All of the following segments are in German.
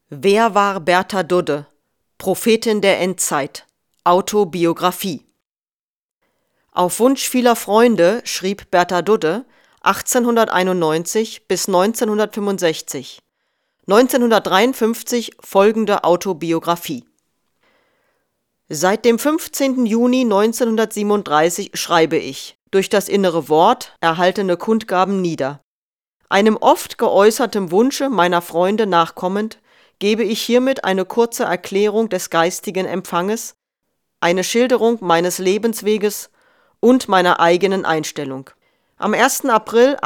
Wer war Bertha Dudde? Prophetin der Endzeit. Autobiografie. Auf Wunsch vieler Freunde schrieb Bertha Dudde 1891 bis 1965, 1953 folgende Autobiografie. Seit dem 15. Juni 1937 schreibe ich, durch das innere Wort erhaltene Kundgaben nieder. Einem oft geäußerten Wunsche meiner Freunde nachkommend, gebe ich hiermit eine kurze Erklärung des geistigen Empfanges, eine Schilderung meines Lebensweges und meiner eigenen Einstellung. Am 1. April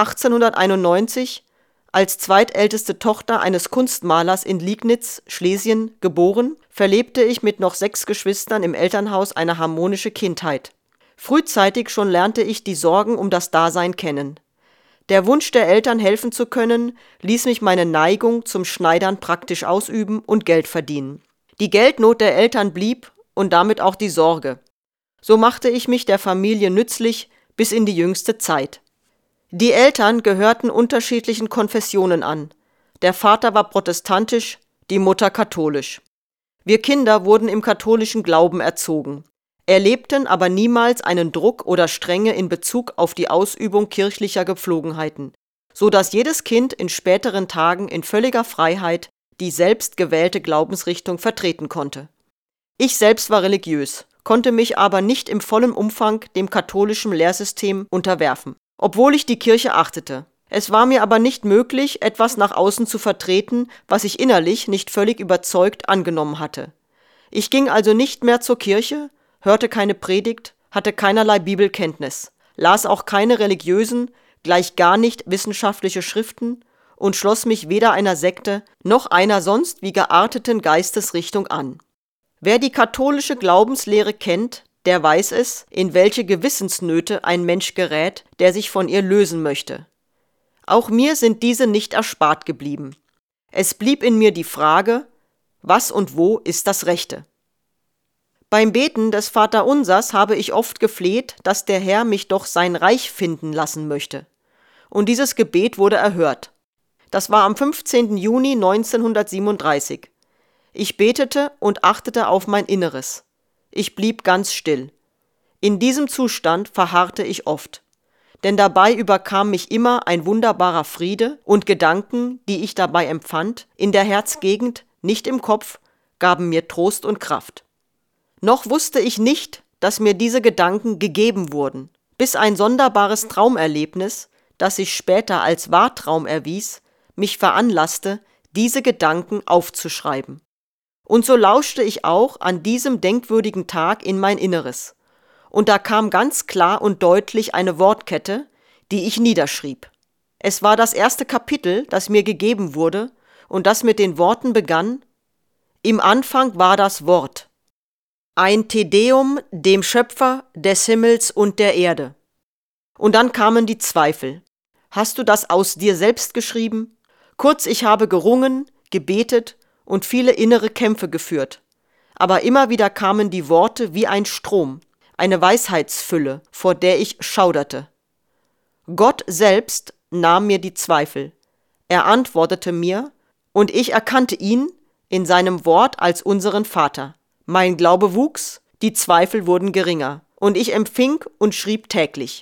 1891, als zweitälteste Tochter eines Kunstmalers in Liegnitz, Schlesien, geboren, verlebte ich mit noch 6 Geschwistern im Elternhaus eine harmonische Kindheit. Frühzeitig schon lernte ich die Sorgen um das Dasein kennen. Der Wunsch der Eltern, helfen zu können, ließ mich meine Neigung zum Schneidern praktisch ausüben und Geld verdienen. Die Geldnot der Eltern blieb und damit auch die Sorge. So machte ich mich der Familie nützlich bis in die jüngste Zeit. Die Eltern gehörten unterschiedlichen Konfessionen an. Der Vater war protestantisch, die Mutter katholisch. Wir Kinder wurden im katholischen Glauben erzogen, erlebten aber niemals einen Druck oder Strenge in Bezug auf die Ausübung kirchlicher Gepflogenheiten, so dass jedes Kind in späteren Tagen in völliger Freiheit die selbst gewählte Glaubensrichtung vertreten konnte. Ich selbst war religiös, konnte mich aber nicht im vollen Umfang dem katholischen Lehrsystem unterwerfen, obwohl ich die Kirche achtete. Es war mir aber nicht möglich, etwas nach außen zu vertreten, was ich innerlich nicht völlig überzeugt angenommen hatte. Ich ging also nicht mehr zur Kirche, hörte keine Predigt, hatte keinerlei Bibelkenntnis, las auch keine religiösen, gleich gar nicht wissenschaftliche Schriften und schloss mich weder einer Sekte noch einer sonst wie gearteten Geistesrichtung an. Wer die katholische Glaubenslehre kennt, der weiß es, in welche Gewissensnöte ein Mensch gerät, der sich von ihr lösen möchte. Auch mir sind diese nicht erspart geblieben. Es blieb in mir die Frage, was und wo ist das Rechte? Beim Beten des Vaterunsers habe ich oft gefleht, dass der Herr mich doch sein Reich finden lassen möchte. Und dieses Gebet wurde erhört. Das war am 15. Juni 1937. Ich betete und achtete auf mein Inneres. Ich blieb ganz still. In diesem Zustand verharrte ich oft. Denn dabei überkam mich immer ein wunderbarer Friede und Gedanken, die ich dabei empfand, in der Herzgegend, nicht im Kopf, gaben mir Trost und Kraft. Noch wusste ich nicht, dass mir diese Gedanken gegeben wurden, bis ein sonderbares Traumerlebnis, das sich später als Wahrtraum erwies, mich veranlasste, diese Gedanken aufzuschreiben. Und so lauschte ich auch an diesem denkwürdigen Tag in mein Inneres. Und da kam ganz klar und deutlich eine Wortkette, die ich niederschrieb. Es war das erste Kapitel, das mir gegeben wurde und das mit den Worten begann: Im Anfang war das Wort. Ein Te Deum dem Schöpfer des Himmels und der Erde. Und dann kamen die Zweifel. Hast du das aus dir selbst geschrieben? Kurz, ich habe gerungen, gebetet und viele innere Kämpfe geführt. Aber immer wieder kamen die Worte wie ein Strom, eine Weisheitsfülle, vor der ich schauderte. Gott selbst nahm mir die Zweifel. Er antwortete mir und ich erkannte ihn in seinem Wort als unseren Vater. Mein Glaube wuchs, die Zweifel wurden geringer und ich empfing und schrieb täglich.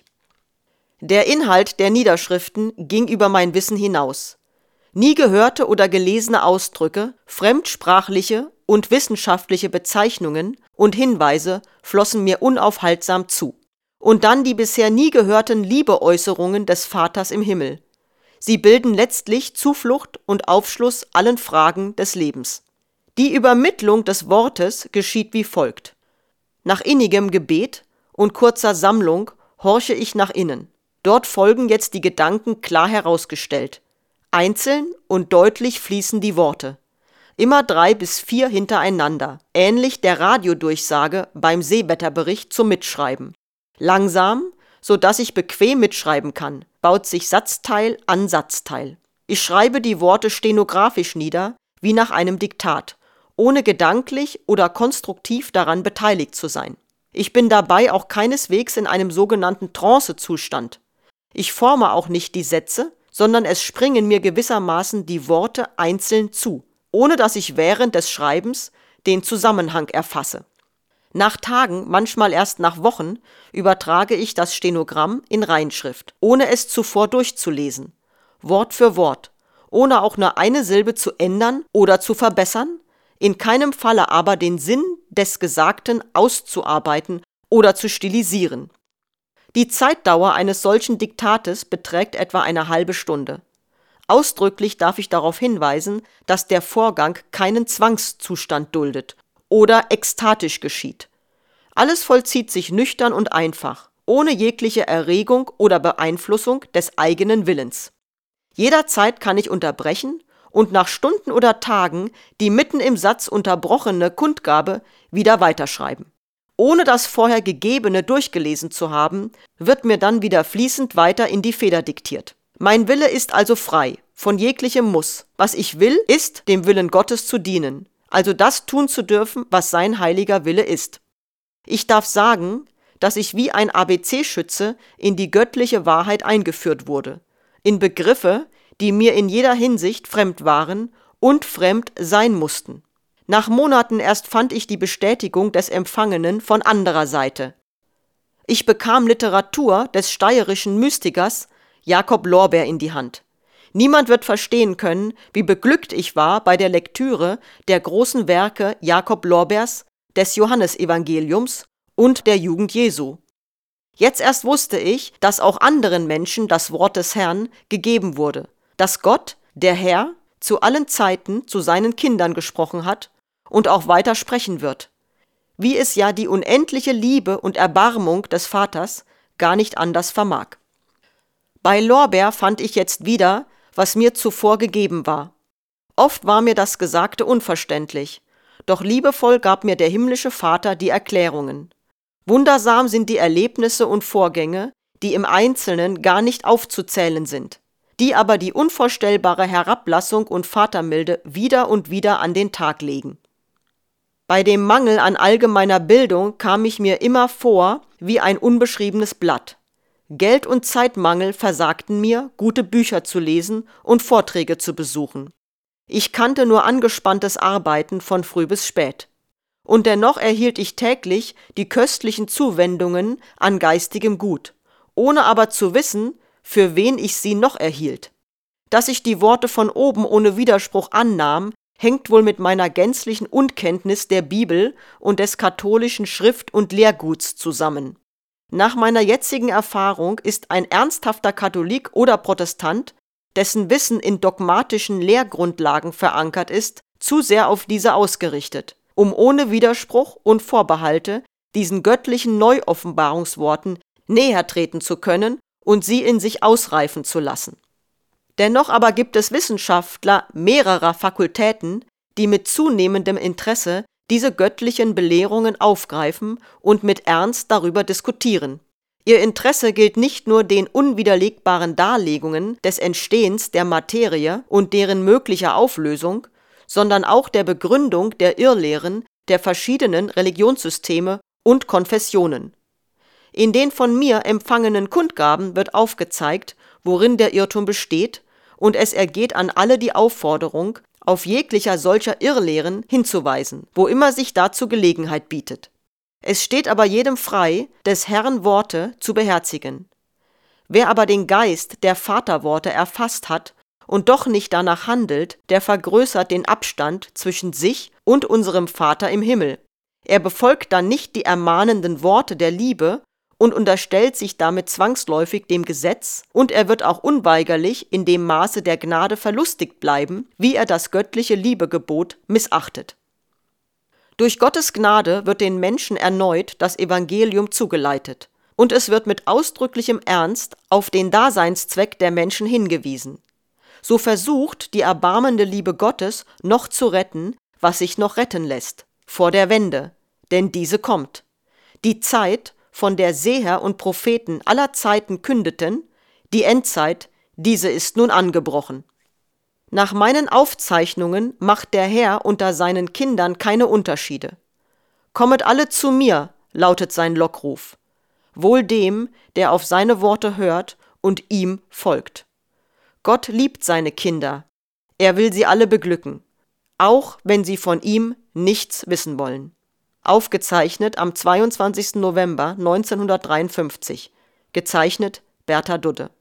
Der Inhalt der Niederschriften ging über mein Wissen hinaus. Nie gehörte oder gelesene Ausdrücke, fremdsprachliche und wissenschaftliche Bezeichnungen und Hinweise flossen mir unaufhaltsam zu. Und dann die bisher nie gehörten Liebeäußerungen des Vaters im Himmel. Sie bilden letztlich Zuflucht und Aufschluss allen Fragen des Lebens. Die Übermittlung des Wortes geschieht wie folgt. Nach innigem Gebet und kurzer Sammlung horche ich nach innen. Dort folgen jetzt die Gedanken klar herausgestellt. Einzeln und deutlich fließen die Worte. Immer 3 bis 4 hintereinander, ähnlich der Radiodurchsage beim Seewetterbericht zum Mitschreiben. Langsam, so dass ich bequem mitschreiben kann, baut sich Satzteil an Satzteil. Ich schreibe die Worte stenografisch nieder, wie nach einem Diktat, ohne gedanklich oder konstruktiv daran beteiligt zu sein. Ich bin dabei auch keineswegs in einem sogenannten Trance-Zustand. Ich forme auch nicht die Sätze, sondern es springen mir gewissermaßen die Worte einzeln zu, ohne dass ich während des Schreibens den Zusammenhang erfasse. Nach Tagen, manchmal erst nach Wochen, übertrage ich das Stenogramm in Reinschrift, ohne es zuvor durchzulesen, Wort für Wort, ohne auch nur eine Silbe zu ändern oder zu verbessern, in keinem Falle aber den Sinn des Gesagten auszuarbeiten oder zu stilisieren. Die Zeitdauer eines solchen Diktates beträgt etwa eine halbe Stunde. Ausdrücklich darf ich darauf hinweisen, dass der Vorgang keinen Zwangszustand duldet oder ekstatisch geschieht. Alles vollzieht sich nüchtern und einfach, ohne jegliche Erregung oder Beeinflussung des eigenen Willens. Jederzeit kann ich unterbrechen und nach Stunden oder Tagen die mitten im Satz unterbrochene Kundgabe wieder weiterschreiben. Ohne das vorher Gegebene durchgelesen zu haben, wird mir dann wieder fließend weiter in die Feder diktiert. Mein Wille ist also frei von jeglichem Muss. Was ich will, ist, dem Willen Gottes zu dienen, also das tun zu dürfen, was sein heiliger Wille ist. Ich darf sagen, dass ich wie ein ABC-Schütze in die göttliche Wahrheit eingeführt wurde, in Begriffe, die mir in jeder Hinsicht fremd waren und fremd sein mussten. Nach Monaten erst fand ich die Bestätigung des Empfangenen von anderer Seite. Ich bekam Literatur des steirischen Mystikers Jakob Lorber in die Hand. Niemand wird verstehen können, wie beglückt ich war bei der Lektüre der großen Werke Jakob Lorbers, des Johannesevangeliums und der Jugend Jesu. Jetzt erst wusste ich, dass auch anderen Menschen das Wort des Herrn gegeben wurde, dass Gott, der Herr, zu allen Zeiten zu seinen Kindern gesprochen hat und auch weiter sprechen wird, wie es ja die unendliche Liebe und Erbarmung des Vaters gar nicht anders vermag. Bei Lorber fand ich jetzt wieder, was mir zuvor gegeben war. Oft war mir das Gesagte unverständlich, doch liebevoll gab mir der himmlische Vater die Erklärungen. Wundersam sind die Erlebnisse und Vorgänge, die im Einzelnen gar nicht aufzuzählen sind, die aber die unvorstellbare Herablassung und Vatermilde wieder und wieder an den Tag legen. Bei dem Mangel an allgemeiner Bildung kam ich mir immer vor wie ein unbeschriebenes Blatt. Geld- und Zeitmangel versagten mir, gute Bücher zu lesen und Vorträge zu besuchen. Ich kannte nur angespanntes Arbeiten von früh bis spät. Und dennoch erhielt ich täglich die köstlichen Zuwendungen an geistigem Gut, ohne aber zu wissen, für wen ich sie noch erhielt. Dass ich die Worte von oben ohne Widerspruch annahm, hängt wohl mit meiner gänzlichen Unkenntnis der Bibel und des katholischen Schrift- und Lehrguts zusammen. Nach meiner jetzigen Erfahrung ist ein ernsthafter Katholik oder Protestant, dessen Wissen in dogmatischen Lehrgrundlagen verankert ist, zu sehr auf diese ausgerichtet, um ohne Widerspruch und Vorbehalte diesen göttlichen Neuoffenbarungsworten näher treten zu können und sie in sich ausreifen zu lassen. Dennoch aber gibt es Wissenschaftler mehrerer Fakultäten, die mit zunehmendem Interesse diese göttlichen Belehrungen aufgreifen und mit Ernst darüber diskutieren. Ihr Interesse gilt nicht nur den unwiderlegbaren Darlegungen des Entstehens der Materie und deren möglicher Auflösung, sondern auch der Begründung der Irrlehren der verschiedenen Religionssysteme und Konfessionen. In den von mir empfangenen Kundgaben wird aufgezeigt, worin der Irrtum besteht, und es ergeht an alle die Aufforderung, auf jeglicher solcher Irrlehren hinzuweisen, wo immer sich dazu Gelegenheit bietet. Es steht aber jedem frei, des Herrn Worte zu beherzigen. Wer aber den Geist der Vaterworte erfasst hat und doch nicht danach handelt, der vergrößert den Abstand zwischen sich und unserem Vater im Himmel. Er befolgt dann nicht die ermahnenden Worte der Liebe und unterstellt sich damit zwangsläufig dem Gesetz, und er wird auch unweigerlich in dem Maße der Gnade verlustigt bleiben, wie er das göttliche Liebegebot missachtet. Durch Gottes Gnade wird den Menschen erneut das Evangelium zugeleitet, und es wird mit ausdrücklichem Ernst auf den Daseinszweck der Menschen hingewiesen. So versucht die erbarmende Liebe Gottes noch zu retten, was sich noch retten lässt, vor der Wende, denn diese kommt. Die Zeit, von der Seher und Propheten aller Zeiten kündeten, die Endzeit, diese ist nun angebrochen. Nach meinen Aufzeichnungen macht der Herr unter seinen Kindern keine Unterschiede. Kommet alle zu mir, lautet sein Lockruf. Wohl dem, der auf seine Worte hört und ihm folgt. Gott liebt seine Kinder. Er will sie alle beglücken. auch wenn sie von ihm nichts wissen wollen. Aufgezeichnet am 22. November 1953. Gezeichnet Bertha Dudde.